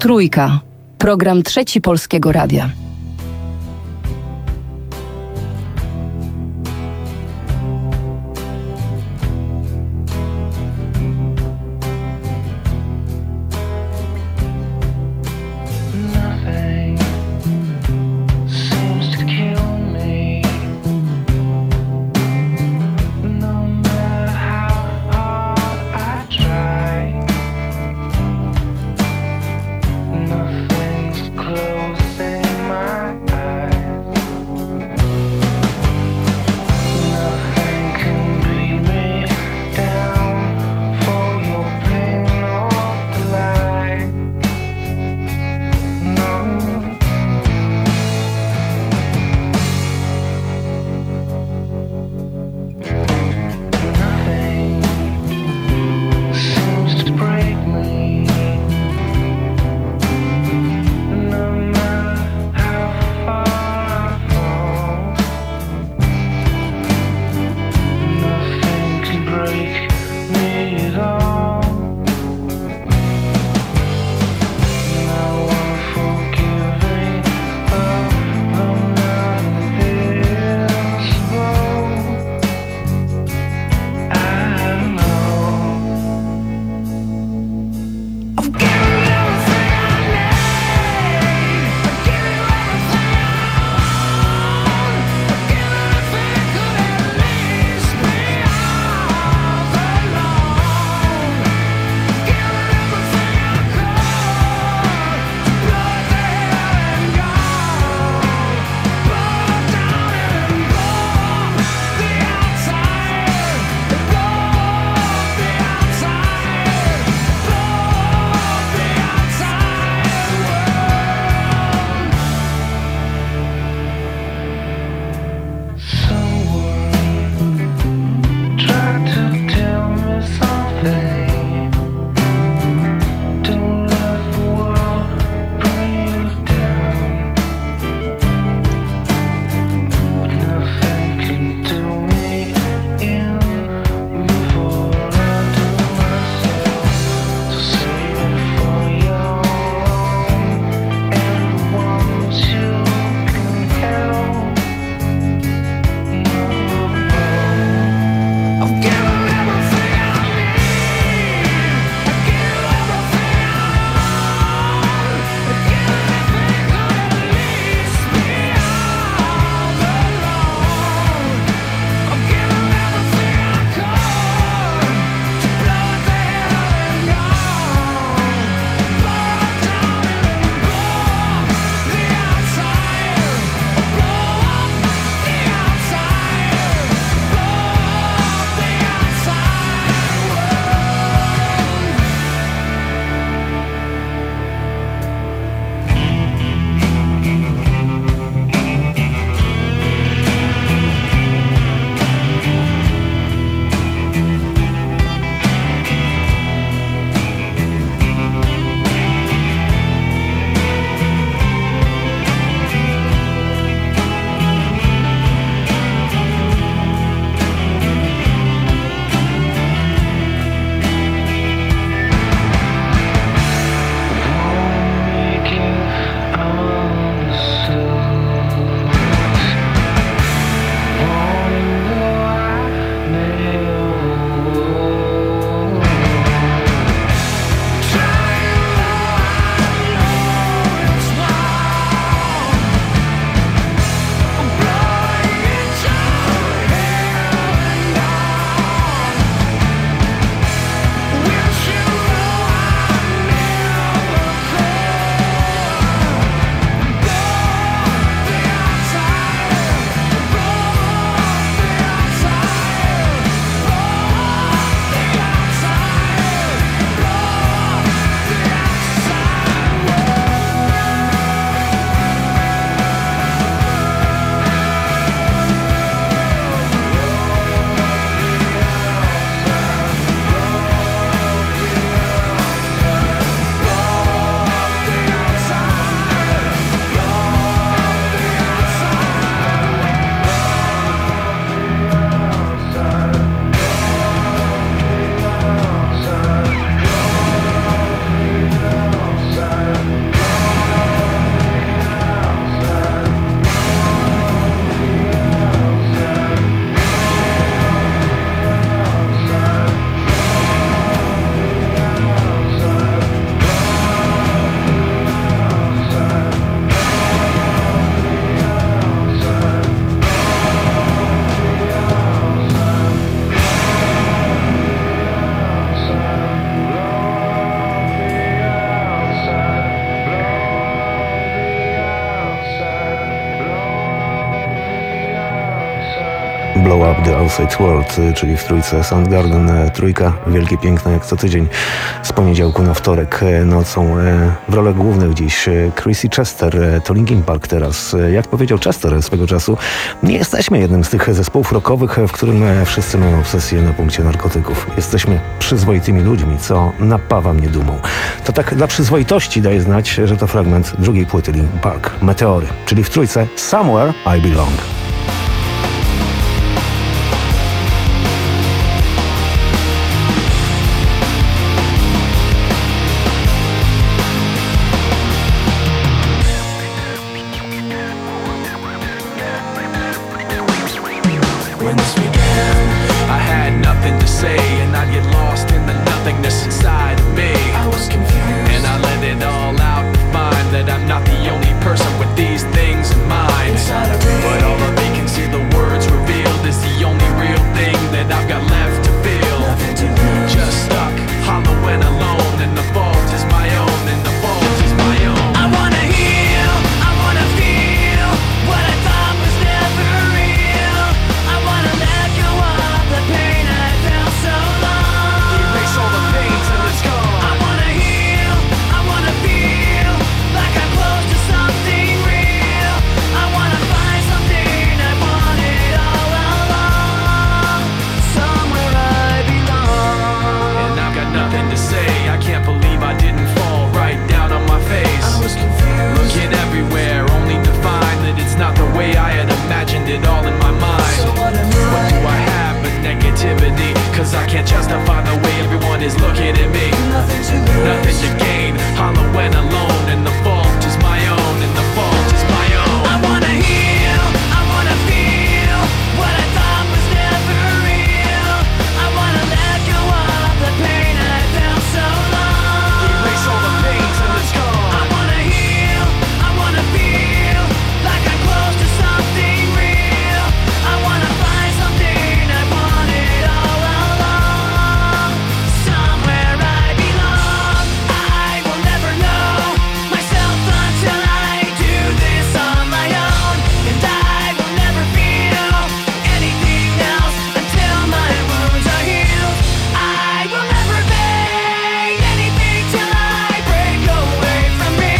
Trójka. Program Trzeci Polskiego Radia. Nothing's close in my Outside World, czyli w trójce Soundgarden, trójka wielkie, piękne jak co tydzień z poniedziałku na wtorek nocą. W rolach głównych dziś Chrissy Chester, to Linkin Park teraz. Jak powiedział Chester swego czasu, nie jesteśmy jednym z tych zespołów rockowych, w którym wszyscy mają obsesję na punkcie narkotyków. Jesteśmy przyzwoitymi ludźmi, co napawa mnie dumą. To tak dla przyzwoitości daje znać, że to fragment drugiej płyty Linkin Park, Meteory, czyli w trójce Somewhere I Belong. When this began, I had nothing to say, and I'd get lost in the nothingness inside of me. I was confused, and I let it all out to find that I'm not the only person with these things in mind. Inside of me, but all the vacancy the words revealed is the only real thing that I've got left to feel. Nothing to lose, just stuck, hollow and alone, and the fault is my own, and the fault is my own. I wanna heal, I wanna feel what I thought was never real. I wanna let go of the pain I felt so long. Erase all the pain till it's gone. I wanna heal, I wanna feel like I'm close to something real. I wanna find something I wanted all along. Somewhere I belong. And I've got nothing to say. I can't believe I didn't fall right down on my face. I was confused, looking everywhere, only to find that it's not the way I had imagined it all in my mind. So what do I have but negativity? Cause I can't justify the way everyone is looking at me. Nothing to lose, nothing to gain, hollow and alone, and the fault is my own, and the fault is my own. I wanna heal, I wanna feel what I thought was never real. I wanna let go of the pain I felt so long. Erase all the pain till it's gone. I wanna heal, I wanna feel like I'm close to something real. I wanna find something I wanted all along. Somewhere I belong. I will never know myself until I do this on my own, and I will never feel anything else until my wounds are healed. I will never fade anything till I break away from me.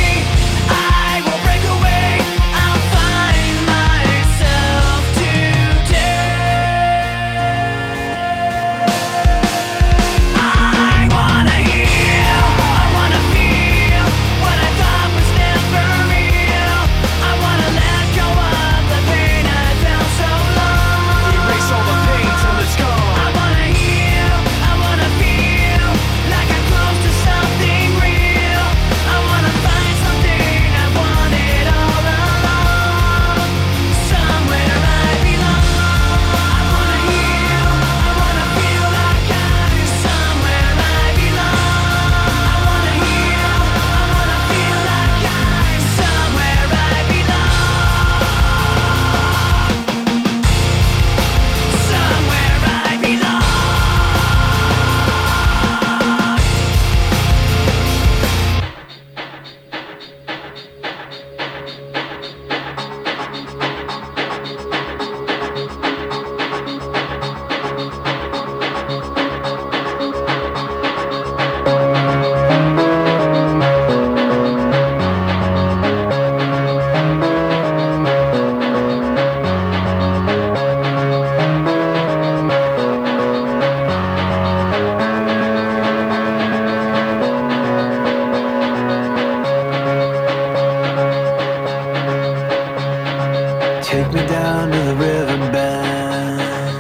I will break away, I'll find myself today. I wanna heal, I wanna feel what I thought was never real. I wanna let go of the pain I felt so long. Erase all the pain till it's gone. I wanna heal, I wanna feel like I'm close to something real. I wanna find something I wanted all along. Somewhere I belong. I wanna heal, I wanna feel like I'm somewhere I belong. I wanna heal, I wanna feel like I'm somewhere I belong. Somewhere I belong. Take me down to the riverbed.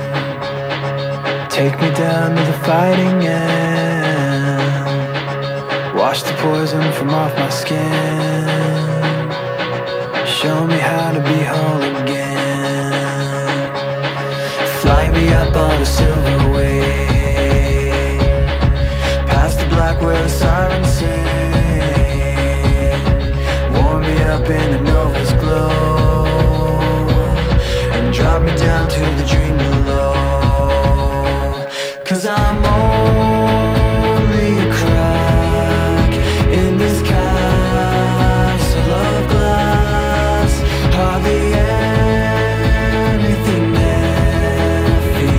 Take me down to the fighting end. Wash the poison from off my skin. Show me how to be whole again. Fly me up on a silver wave, past the black where the sirens sing. Warm me up in the Nova's glow, and drop me down to the dream below. 'Cause I'm only a crack in this castle of glass. Hardly anything there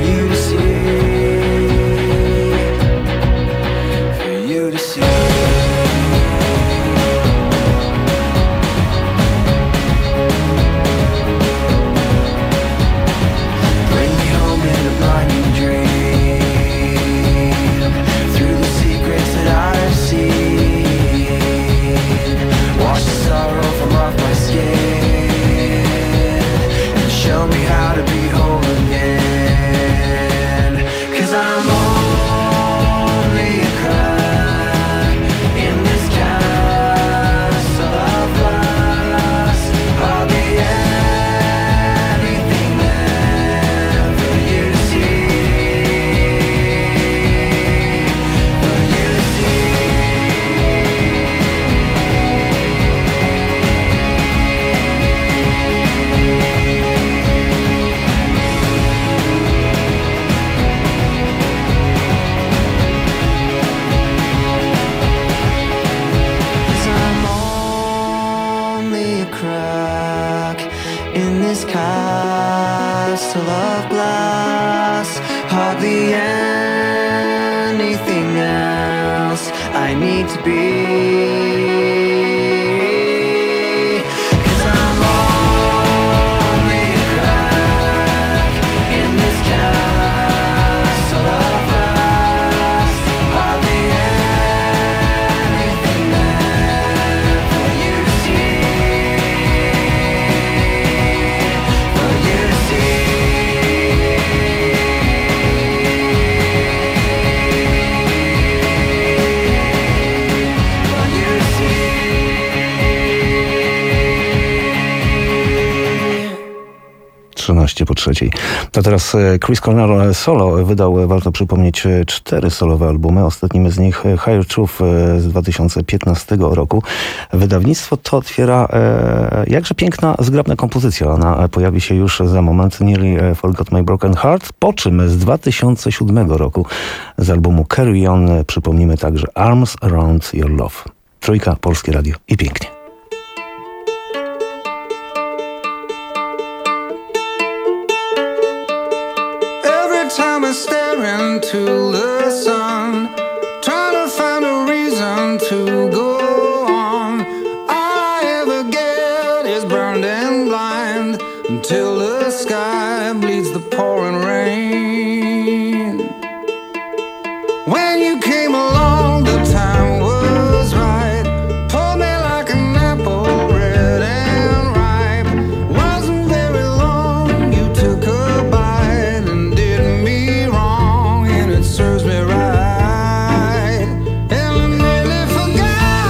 hardly anything else I need to be. Po trzeciej. To teraz Chris Cornell solo wydał, warto przypomnieć, 4 solowe albumy. Ostatnim z nich Higher Truth z 2015 roku. Wydawnictwo to otwiera jakże piękna, zgrabna kompozycja. Ona pojawi się już za moment. Nearly Forgot My Broken Heart, po czym z 2007 roku z albumu Carry On przypomnimy także Arms Around Your Love. Trójka, Polskie Radio i pięknie. Time I stare into the sun, trying to find a reason to go on. All I ever get is burned and blind until the sky bleeds the pouring rain. When you came along, the time was right. Pulled me like an apple, red and ripe. Wasn't very long, you took a bite and did me wrong, and it serves me right. And I nearly forgot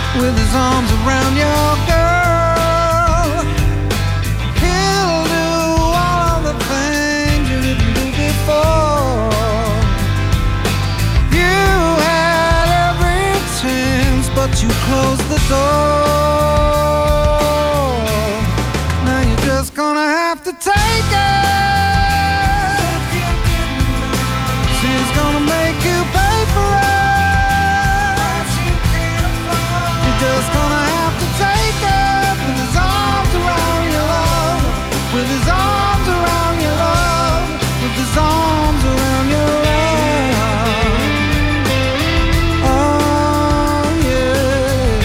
with his arms around your girl. He'll do all of the things you didn't do before. You had every chance, but you closed the door. Now you're just gonna have to take it. She's gonna make you pay for it. Just gonna have to take it with his arms around your love, with his arms around your love, with his arms around your love. Oh yeah.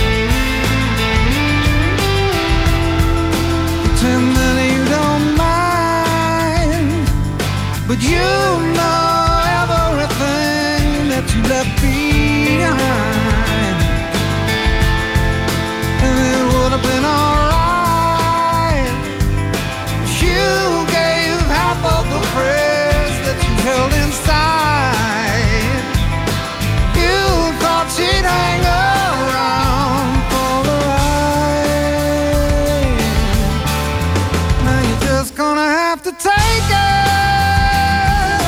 Pretend that you don't mind, but you know everything that you left behind. Would have been alright if you gave half of the praise that you held inside. You thought she'd hang around for the ride. Now you're just gonna have to take it.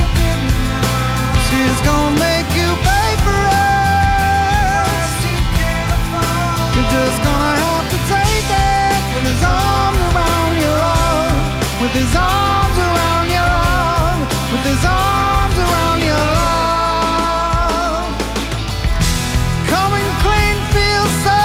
She's gonna make you pay for it. You're just gonna have to take it with his arms around your love, with his arms around your love, with his arms around your love. Coming clean feels so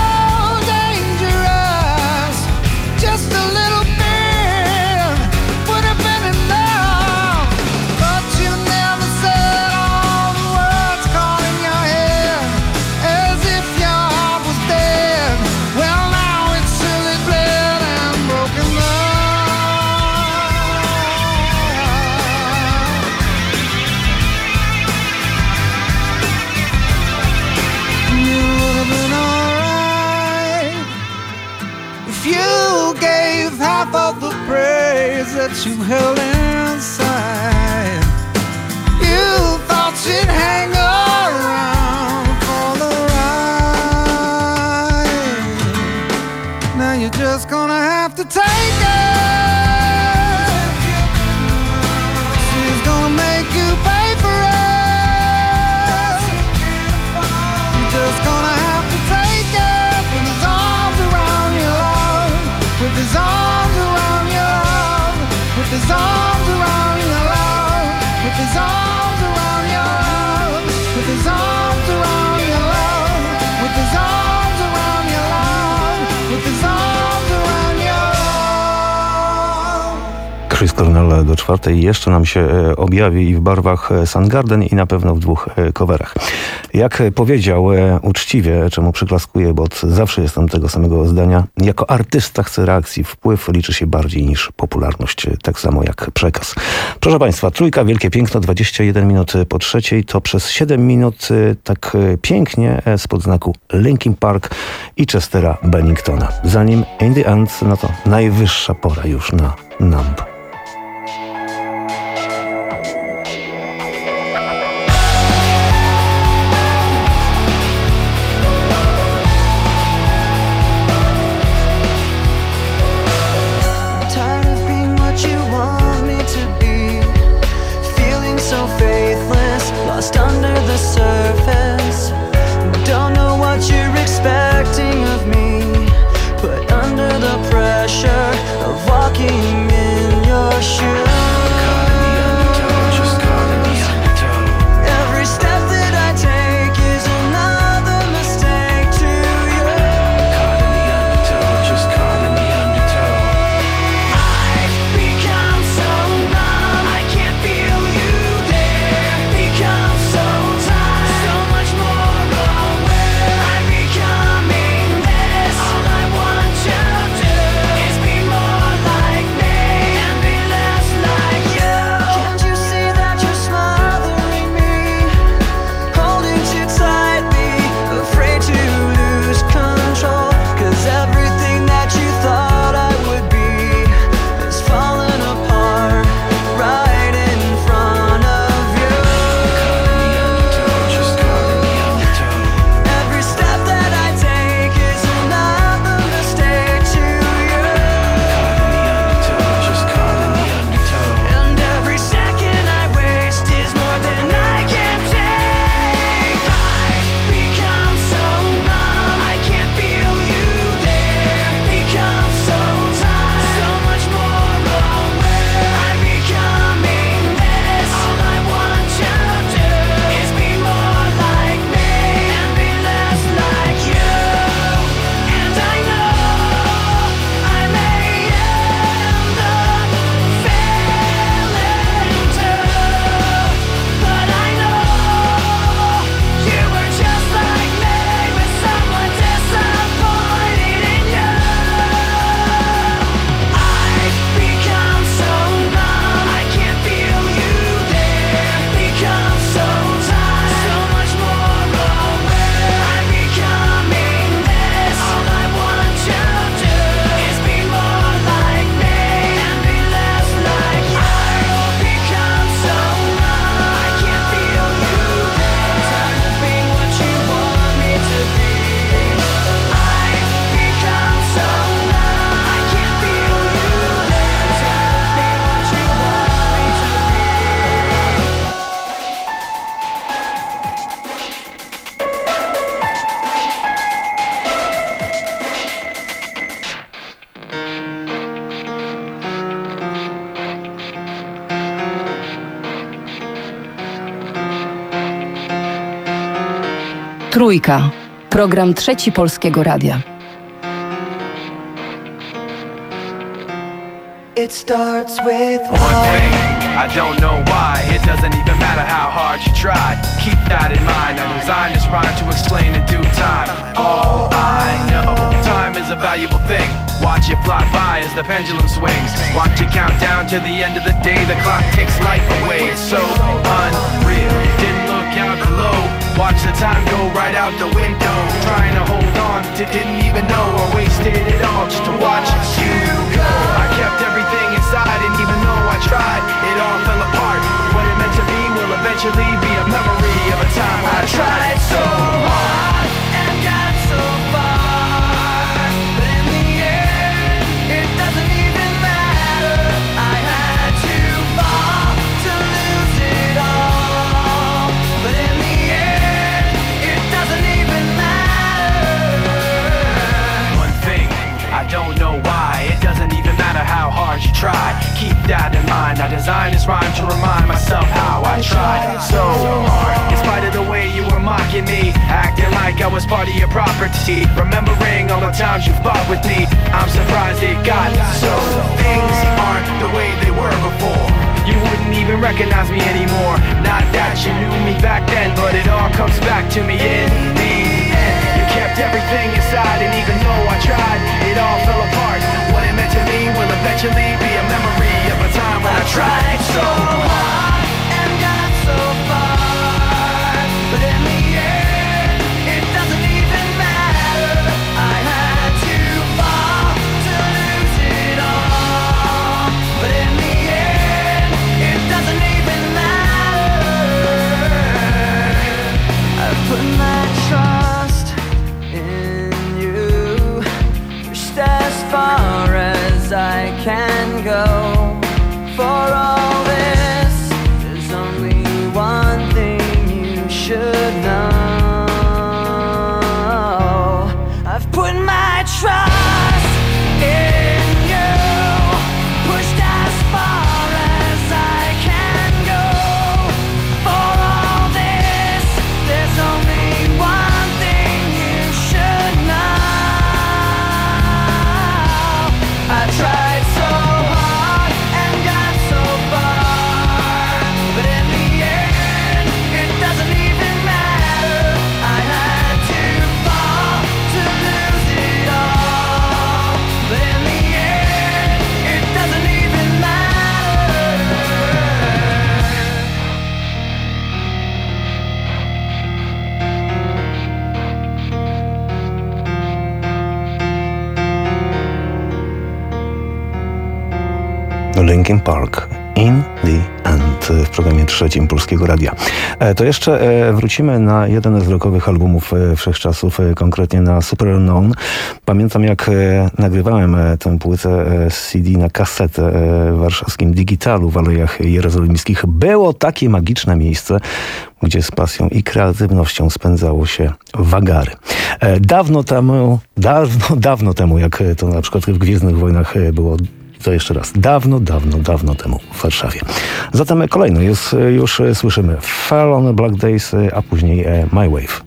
dangerous. Just a little bit would have been enough, but you never said all the words caught in your head, as if your heart was dead. Well, now it's silly bled and broken love. You would have been alright if you gave half of the praise that you held inside. You thought she'd hang around for the ride. Now you're just gonna have to take it. She's gonna make you pay for it. You're just gonna have to take it with his arms around your love, with his arms around your love, with his arms around your love, with his arms around your love, with his arms around your love, with his arms around your love, with his arms around your love. Chris Cornell do 4 jeszcze nam się objawi i w barwach Soundgarden i na pewno w 2 coverach. Jak powiedział uczciwie, czemu przyklaskuję, bo zawsze jestem tego samego zdania, jako artysta chcę reakcji, wpływ liczy się bardziej niż popularność, tak samo jak przekaz. Proszę Państwa, Trójka, Wielkie Piękno, 21 minut po 3, to przez 7 minut tak pięknie spod znaku Linkin Park i Chestera Benningtona. Zanim In the End, no to najwyższa pora już na Numb. Tired of being what you want me to be, feeling so faithless, lost under the surface. Don't know what you're expecting of me, put under the pressure of walking in your Trójka. Program Trzeci Polskiego Radia. It starts with One thing, I don't know why. It doesn't even matter how hard you try. Keep that in mind. I designed this rhyme to explain in due time. All I know, time is a valuable thing. Watch it fly by as the pendulum swings. Watch it count down to the end of the day. The clock takes life away. It's so unreal. Didn't look out below. Watch the time go right out the window. Trying to hold on to didn't even know I wasted it all just to watch you go. I kept everything inside, and even though I tried, it all fell apart. What it meant to be will eventually be a memory of a time when I tried so hard and got so far, but in the end, it doesn't even matter. I had to fall to lose it all, but in the end, it doesn't even matter. One thing, I don't know why. It doesn't even matter how hard you try. Keep that in mind. I designed this rhyme to remind myself how I tried so hard. In spite of the way you were mocking me, acting like I was part of your property, remembering all the times you fought with me, I'm surprised it got so. Things aren't the way they were before. You wouldn't even recognize me anymore. Not that you knew me back then, but it all comes back to me in the end. You kept everything inside, and even though I tried, it all fell apart. What it meant to me will eventually be a memory of a time when I tried so hard and got so far, but in the end, it doesn't even matter. I had to fall to lose it all, but in the end, it doesn't even matter. I've put my trust in you, pushed as far as I can go. For all this, there's only one thing you should know. I've put my trust in you, pushed as far as I can go. For all this, there's only one thing you should know. I tried so hard and got so far, but in the end, it doesn't even matter. I had to fall to lose it all, but in the end, it doesn't even matter. Linkin Park, In the End, w programie trzecim Polskiego Radia. To jeszcze wrócimy na jeden z rockowych albumów wszechczasów, konkretnie na Superunknown. Pamiętam, jak nagrywałem tę płytę CD na kasetę w warszawskim Digitalu w Alejach Jerozolimskich. Było takie magiczne miejsce, gdzie z pasją i kreatywnością spędzało się wagary. Dawno temu, jak to na przykład w Gwiezdnych Wojnach było, to jeszcze raz, dawno temu w Warszawie. Zatem kolejno już słyszymy Fell on a Black Days, a później My Wave.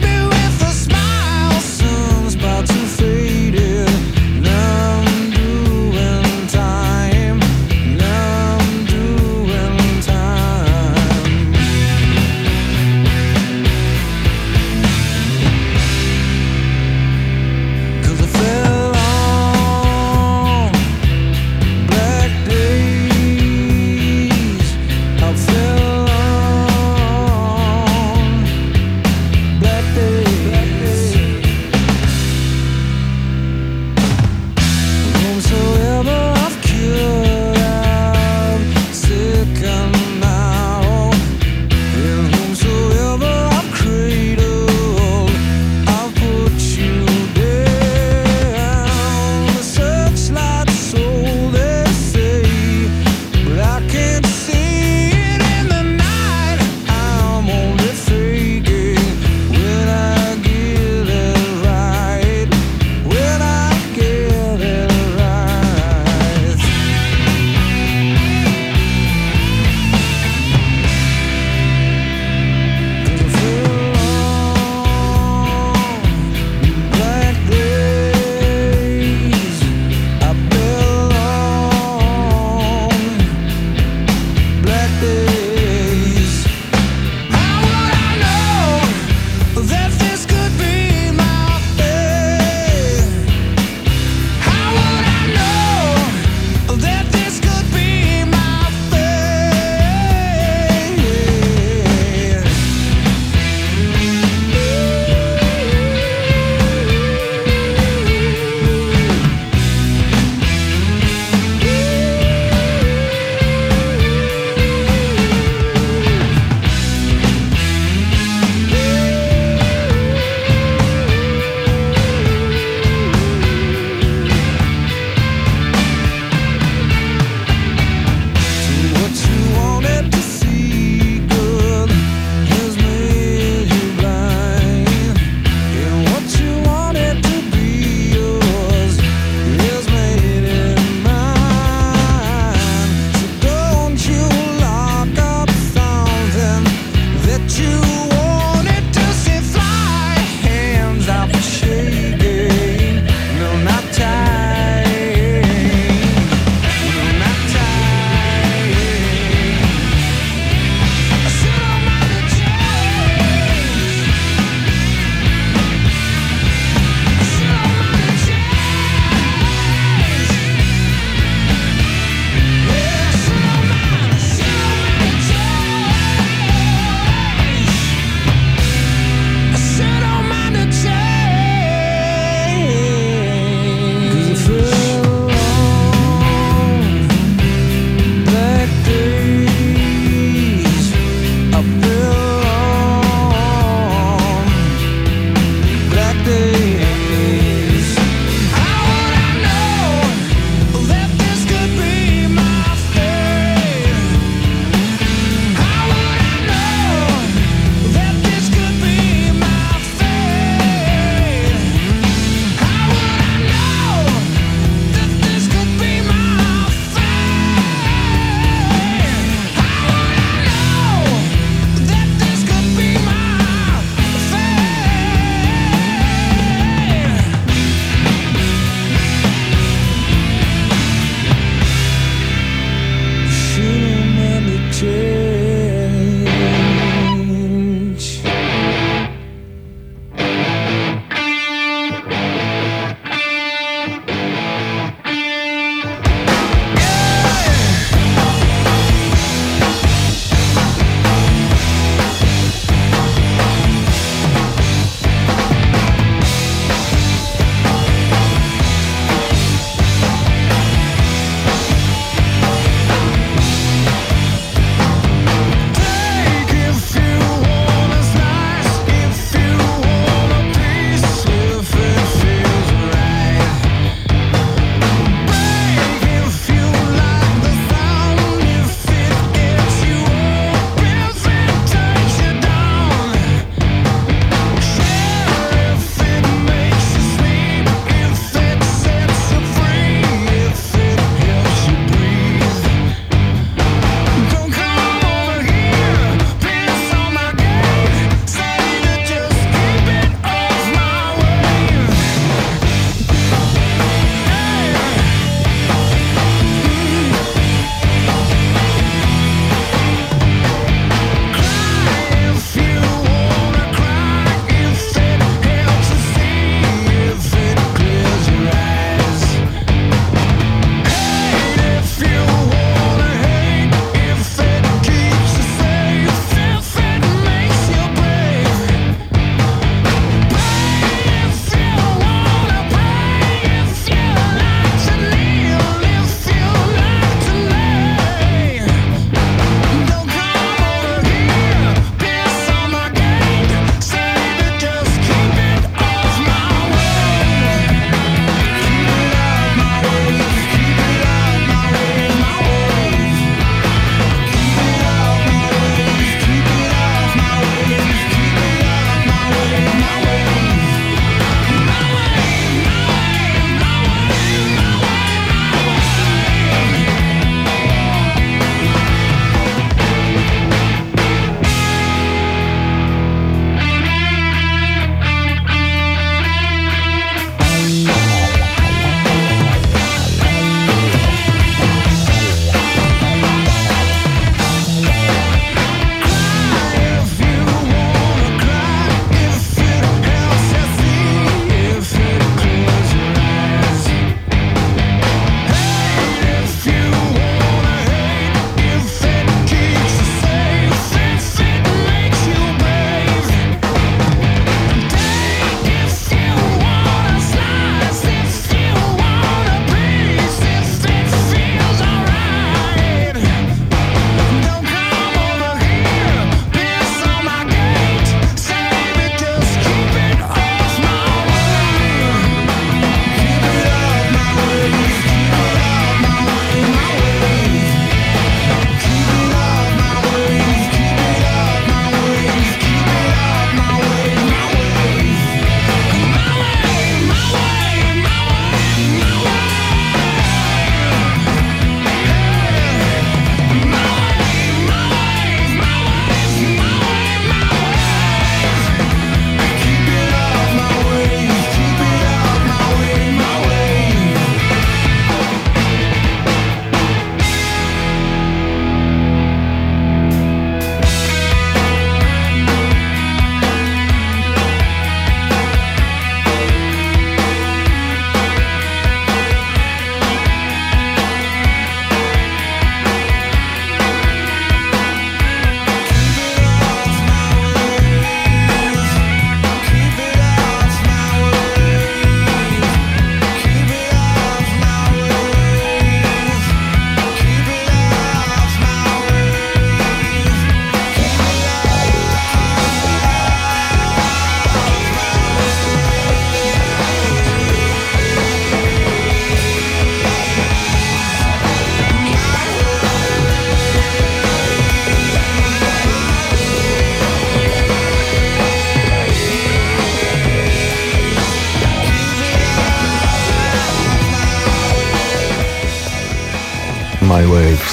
Faded, now I'm blue.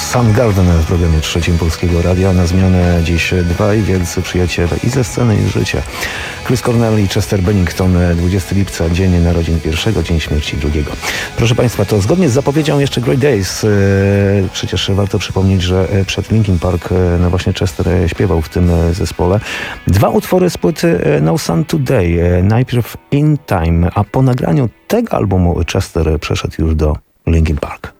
Soundgarden w programie trzecim Polskiego Radia. Na zmianę dziś dwaj wielcy przyjaciele i ze sceny, i z życia. Chris Cornell i Chester Bennington. 20 lipca, dzień narodzin pierwszego, dzień śmierci drugiego. Proszę Państwa, to zgodnie z zapowiedzią jeszcze Great Days. Przecież warto przypomnieć, że przed Linkin Park no właśnie Chester śpiewał w tym zespole. Dwa utwory z płyty No Sun Today. Najpierw In Time, a po nagraniu tego albumu Chester przeszedł już do Linkin Park.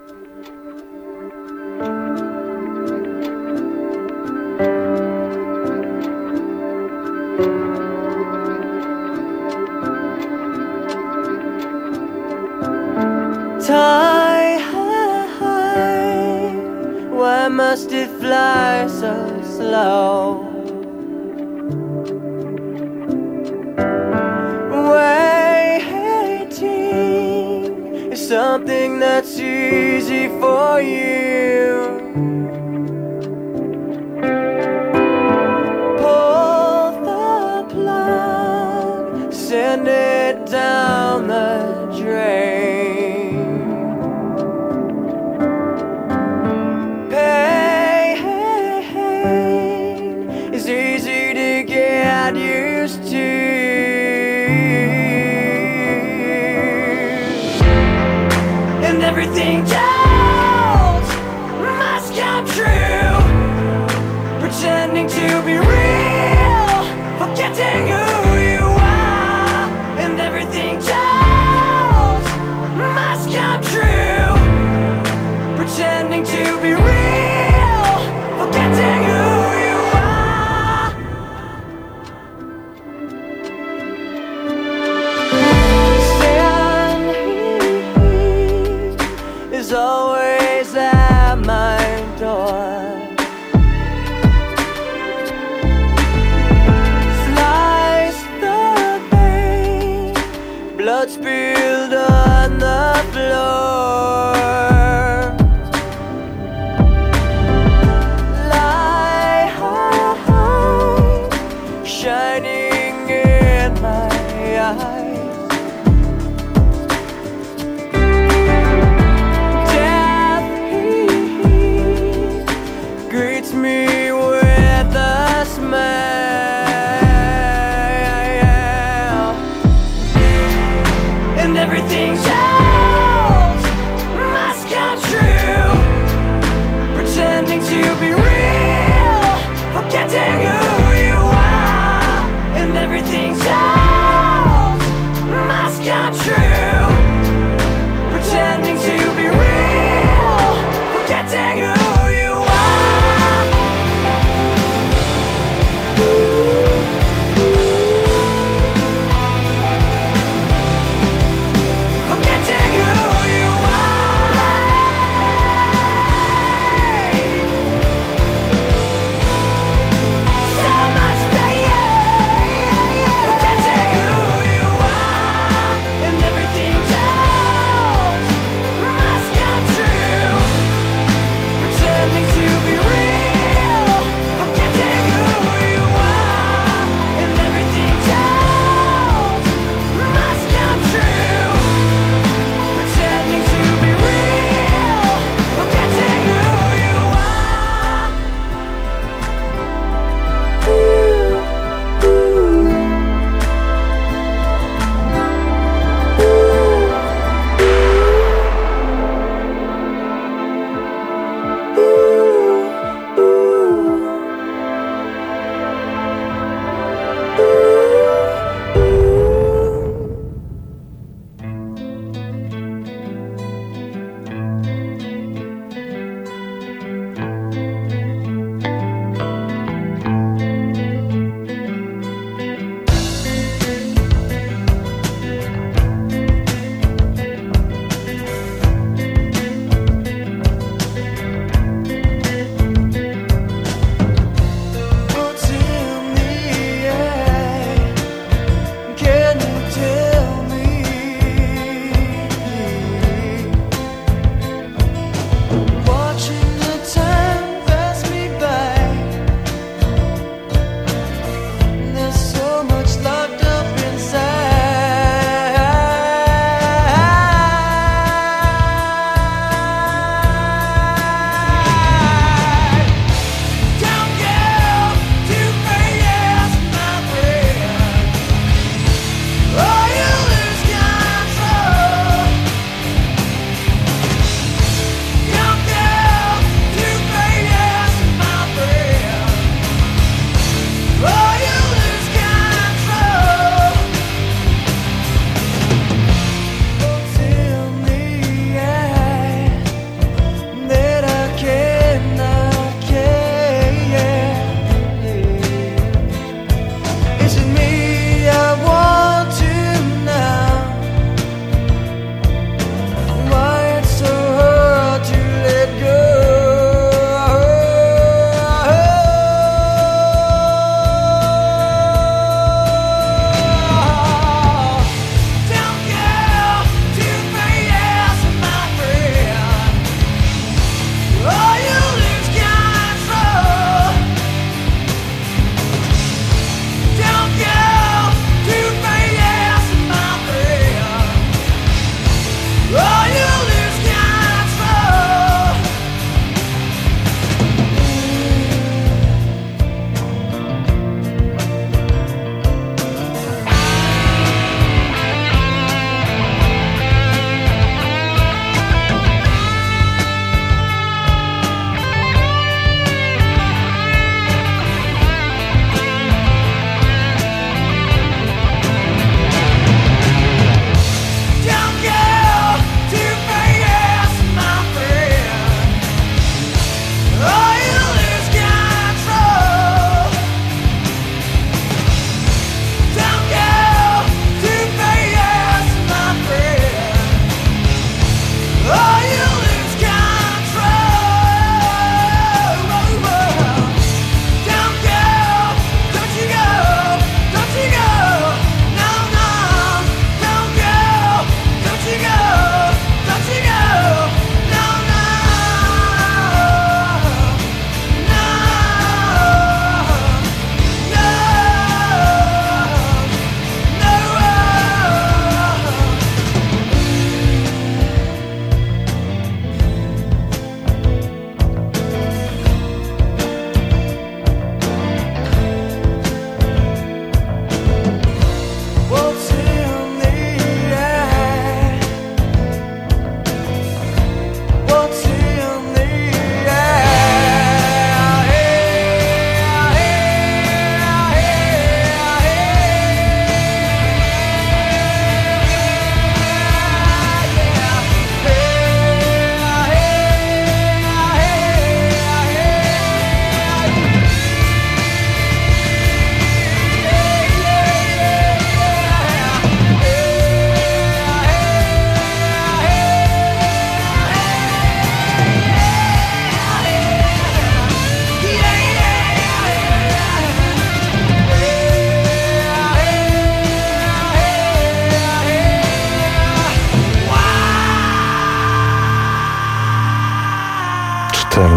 Why must it fly so slow? Waiting is something that's easy for you. Pull the plug, send it down the drain. Used to, and everything told must come true. Pretending to be real, forgetting who you are. And everything told must come true. Pretending to be real, forgetting who you are. Always at my door. Slice the vein, blood spilled on the floor. Light shining in my eyes. Me with a smile, and everything told must come true. Pretending to be real, forgetting who you are. And everything told must come true. Pretending to be real, forgetting who you are.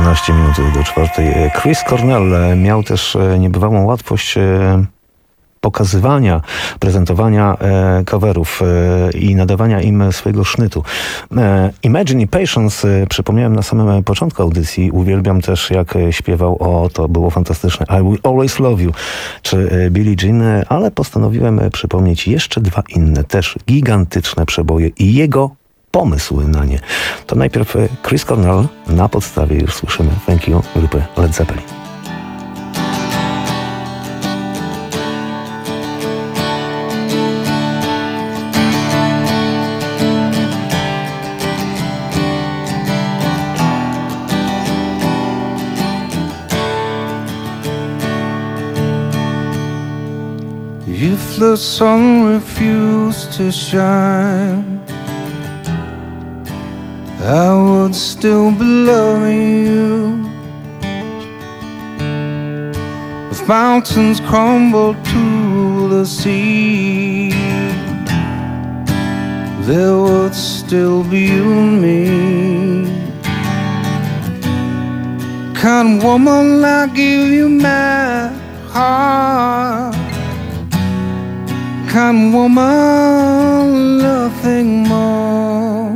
12 minut do 4. Chris Cornell miał też niebywałą łatwość pokazywania, prezentowania coverów i nadawania im swojego sznytu. Imagine i Patience przypomniałem na samym początku audycji. Uwielbiam też, jak śpiewał, to było fantastyczne, I Will Always Love You, czy Billie Jean, ale postanowiłem przypomnieć jeszcze dwa inne, też gigantyczne przeboje i jego pomysły na nie. To najpierw Chris Cornell, na podstawie już słyszymy Thank You grupy Led Zeppelin. If the sun refused to shine, I would still be loving you. If mountains crumbled to the sea, there would still be you and me. Kind woman, I give you my heart. Kind woman, nothing more.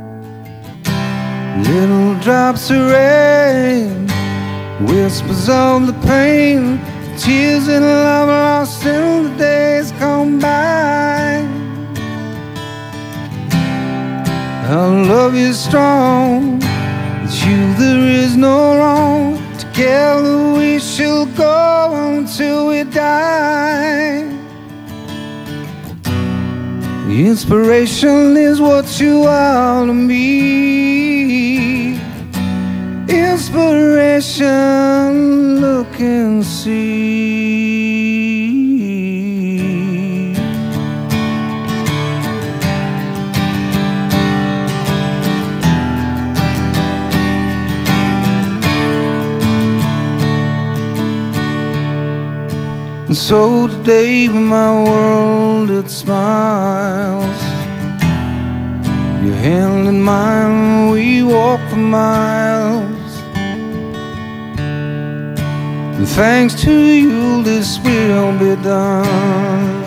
Little drops of rain, whispers of the pain, tears in love lost in the days gone by. Our love is strong, with you there is no wrong. Together we shall go until we die. Inspiration is what you are to me. Inspiration, look and see. And so today when my world it smiles, your hand in mine, we walk for miles. And thanks to you this will be done.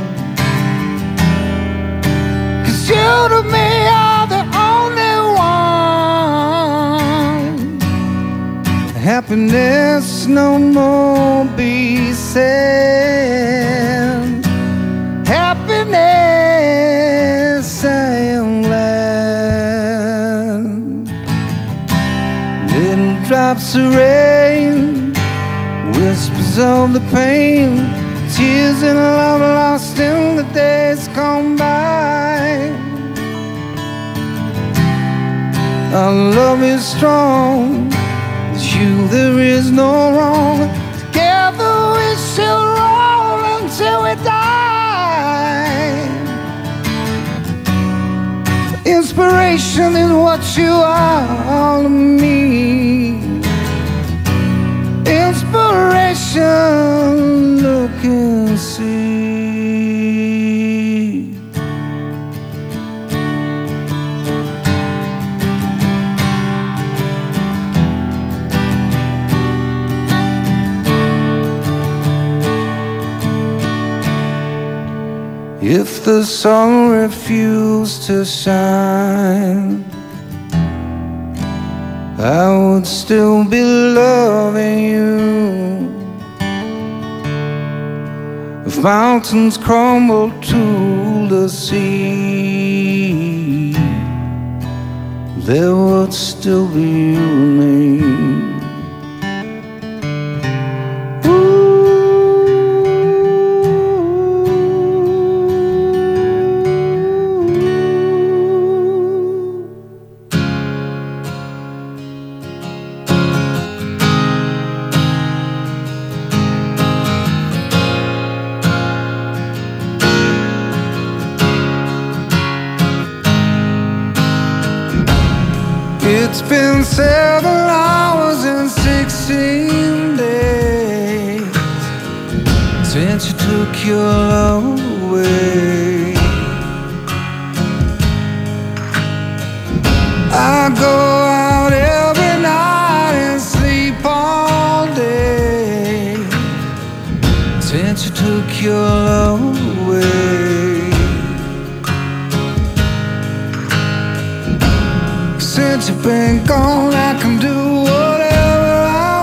'Cause you to me are the only one. Happiness no more be sad. Happiness I am glad. Little drops of rain, whispers of the pain, tears in love lost in the days gone by. Our love is strong, with you there is no wrong. Together we shall roll until we die. Inspiration is what you are to me. Inspiration, look and see. If the sun refused to shine, I would still be loving you. If mountains crumbled to the sea, there would still be you and me. It's been 7 hours and 16 days since you took your love away. I go out every night and sleep your love away. Since you've been gone, I can do whatever I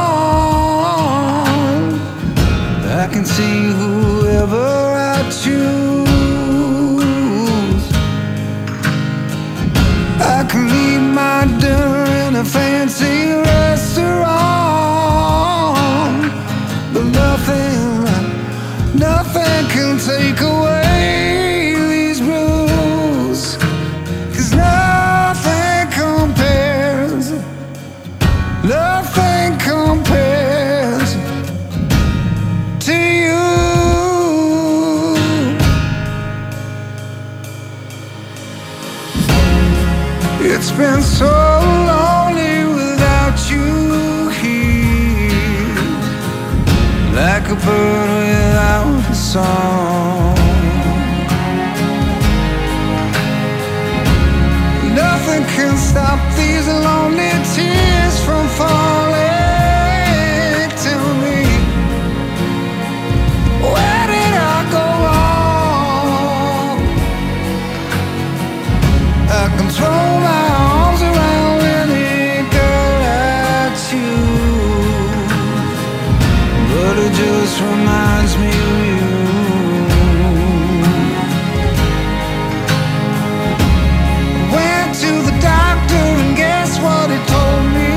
want. I can see whoever I choose. I can eat my dinner in a fancy restaurant, but nothing can take away these blues, 'cause nothing compares to you. It's been so lonely without you here, like a bird without a song. Nothing can stop these lonely tears from falling. Tell me, where did I go wrong? I can throw my arms around any girl I choose, but it just reminds me of you. Went to the doctor and guess what he told me?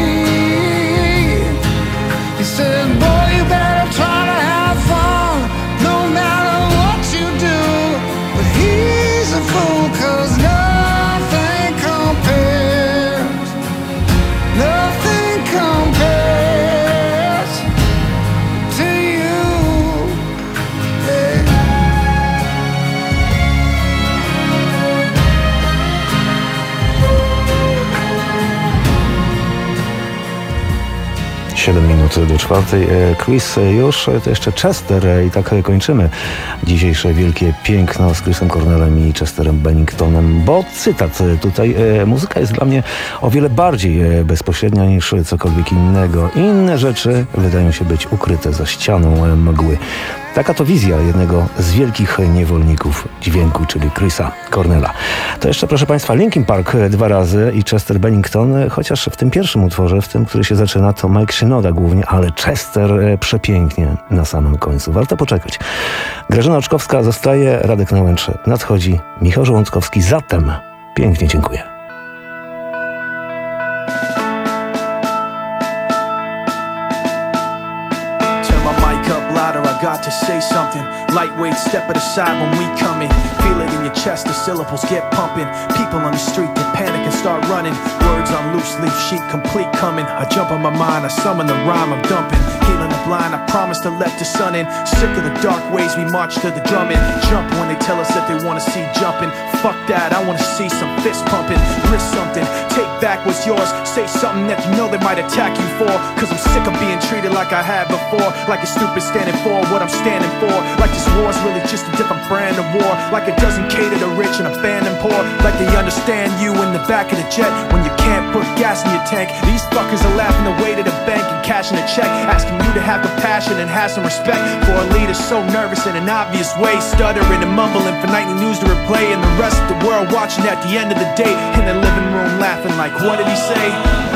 He said, boy, you better try to have fun no matter what you do. But he's a fool, 'cause nothing compares to you. Yeah. Siedem minut do czwartej. Chris już, to jeszcze Chester i tak kończymy dzisiejsze wielkie piękno z Chrisem Cornellem i Chesterem Benningtonem, bo cytat tutaj, muzyka jest dla mnie o wiele bardziej bezpośrednia niż cokolwiek innego. Inne rzeczy wydają się być ukryte za ścianą mgły. Taka to wizja jednego z wielkich niewolników dźwięku, czyli Chrisa Cornella. To jeszcze, proszę Państwa, Linkin Park 2 razy i Chester Bennington, chociaż w tym pierwszym utworze, w tym, który się zaczyna, to Mike Shinoda głównie, ale Chester przepięknie na samym końcu. Warto poczekać. Grażyna Oczkowska zostaje, Radek Nałęcz nadchodzi, Michał Żołądkowski, zatem pięknie dziękuję. Got to say something. Lightweight, step it aside when we come in. Feel it in your chest, the syllables get pumping. People on the street, they panic and start running. Words on loose leaf sheet, complete coming. I jump on my mind, I summon the rhyme I'm dumping. Healing the blind, I promise to let the sun in. Sick of the dark ways, we march to the drumming. Jump when they tell us that they wanna see jumping. Fuck that, I wanna see some fist pumping. Risk something, take back what's yours. Say something that you know they might attack you for. 'Cause I'm sick of being treated like I had before. Like a stupid standing for what I'm standing for. Like this war's really just a different brand of war. Like it doesn't cater to rich and abandon poor. Like they understand you in the back of the jet when you can't put gas in your tank. These fuckers are laughing away to the bank and cashing a check, asking you to have compassion and have some respect for a leader so nervous in an obvious way, stuttering and mumbling for nightly news to replay, and the rest of the world watching at the end of the day in the living room laughing like, what did he say?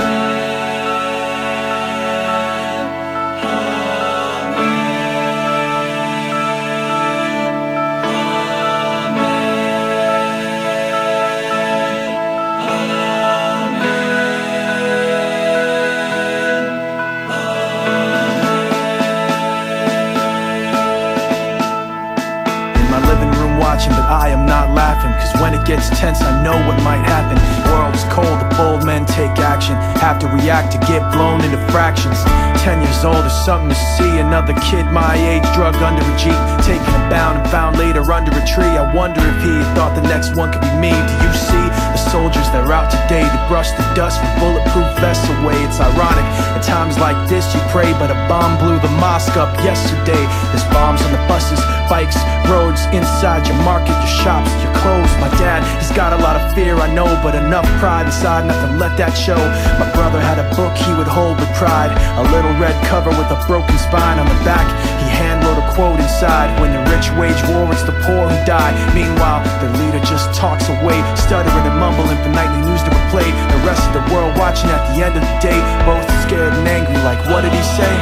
But I am not laughing, 'cause when it gets tense I know what might happen. World is cold, the bold men take action, have to react to get blown into fractions. 10 years old is something to see. Another kid my age drugged under a Jeep, taken and bound and found later under a tree. I wonder if he thought the next one could be me. Do you see the soldiers that are out today to brush the dust from bulletproof vests away? It's ironic, at times like this you pray, but a bomb blew the mosque up yesterday. There's bombs on the buses, bikes, roads, inside your market, your shops, your clothes. My dad, he's got a lot of fear, I know, but enough pride inside not to let that show. My brother had a book he would hold with pride, a little red cover with a broken spine on the back. He hand wrote a quote inside. When the rich wage war, it's the poor who die. Meanwhile, the leader just talks away, stuttering and mumbling for nightly news to replay. The rest of the world watching at the end of the day, both scared and angry, like what did he say?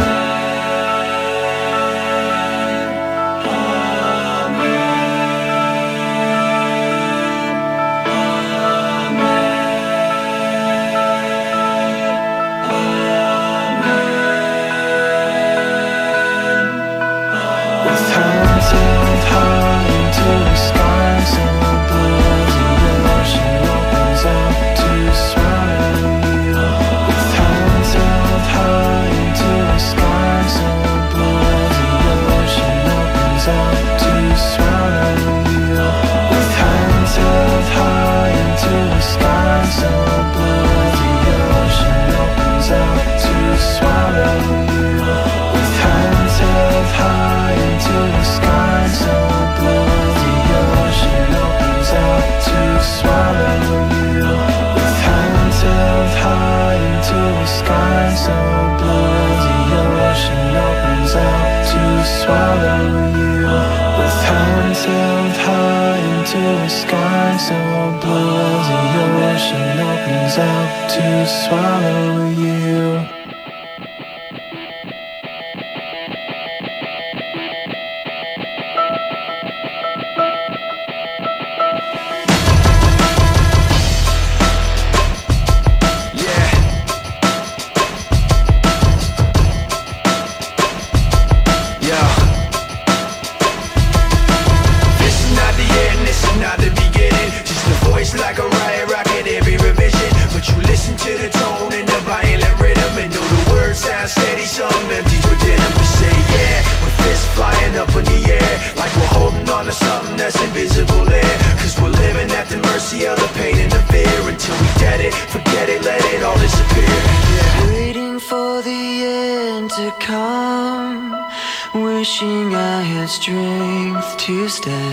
Wishing I had strength to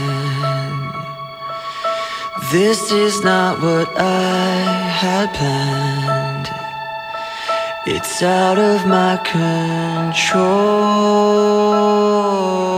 stand. This is not what I had planned. It's out of my control.